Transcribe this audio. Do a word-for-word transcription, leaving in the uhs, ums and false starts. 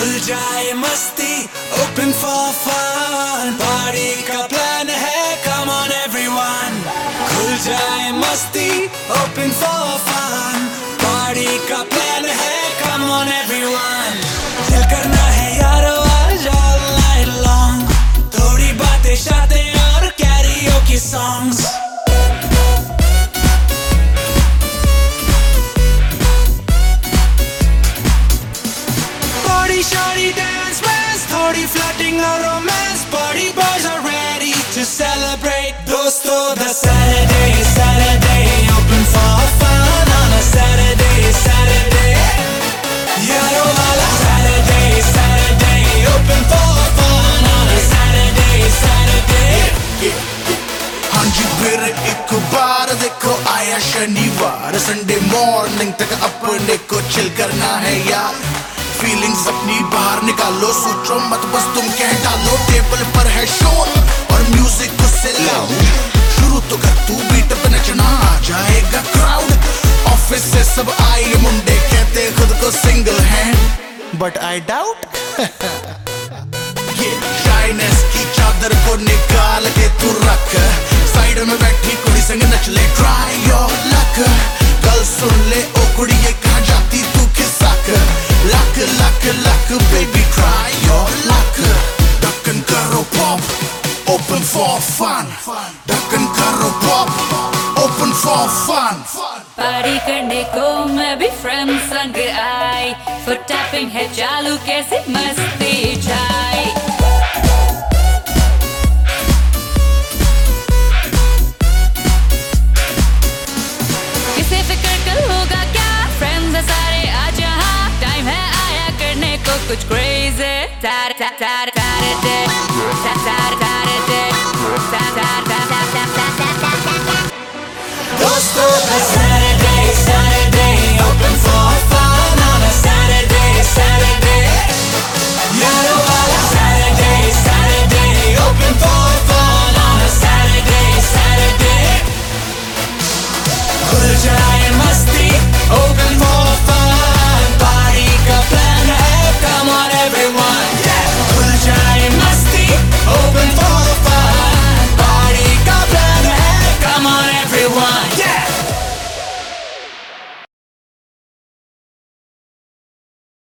खुल जाए मस्ती, open for fun, पार्टी का प्लान है, come on everyone। खुल जाए मस्ती, open for fun, पार्टी का प्लान है, come on everyone। दिल करना है यारो आज all night long, थोड़ी बातें शातें और karaoke songs। Shorty dance with, थोड़ी flirting और romance, party boys are ready to celebrate। दोस्तों the Saturday, Saturday, open for fun on a Saturday, Saturday। यारों वाला Saturday, Saturday, open for fun on a Saturday, Saturday। हाँ जी फिर एक बार देखो आया शनिवार, संडे मॉर्निंग तक अपने को चिल करना है यार। फीलिंग्स अपनी बाहर निकालो, सोचो मत बस तुम कह डालो। टेबल पर है शोर और म्यूजिक उससे लाउड, शुरू तो कर तू बीट पे नचना, आ जाएगा क्राउड। ऑफिस से सब आए मुंडे कहते खुद को single hand, but I doubt. ये शाइनेस की चादर को निकाल के तू रख, साइड में बैठी कुड़ी संग नच ले, ट्राई योर लक। कल सुन ले ओ कुड़ी ये कहाँ जाती तू खिसक, luck luck luck baby try your luck। ढक्कन करो pop, open for fun, ढक्कन करो pop, open for fun। Party करने को मैं भी फ्रेंड संग आई, फुट टैपिंग है चालू कैसे मस्ती छाई। किसे फिक्र कल होगा क्या, फ्रेंड्स है सारे आज यहाँ, टाइम है आया करने को कुछ क्रेज़ी।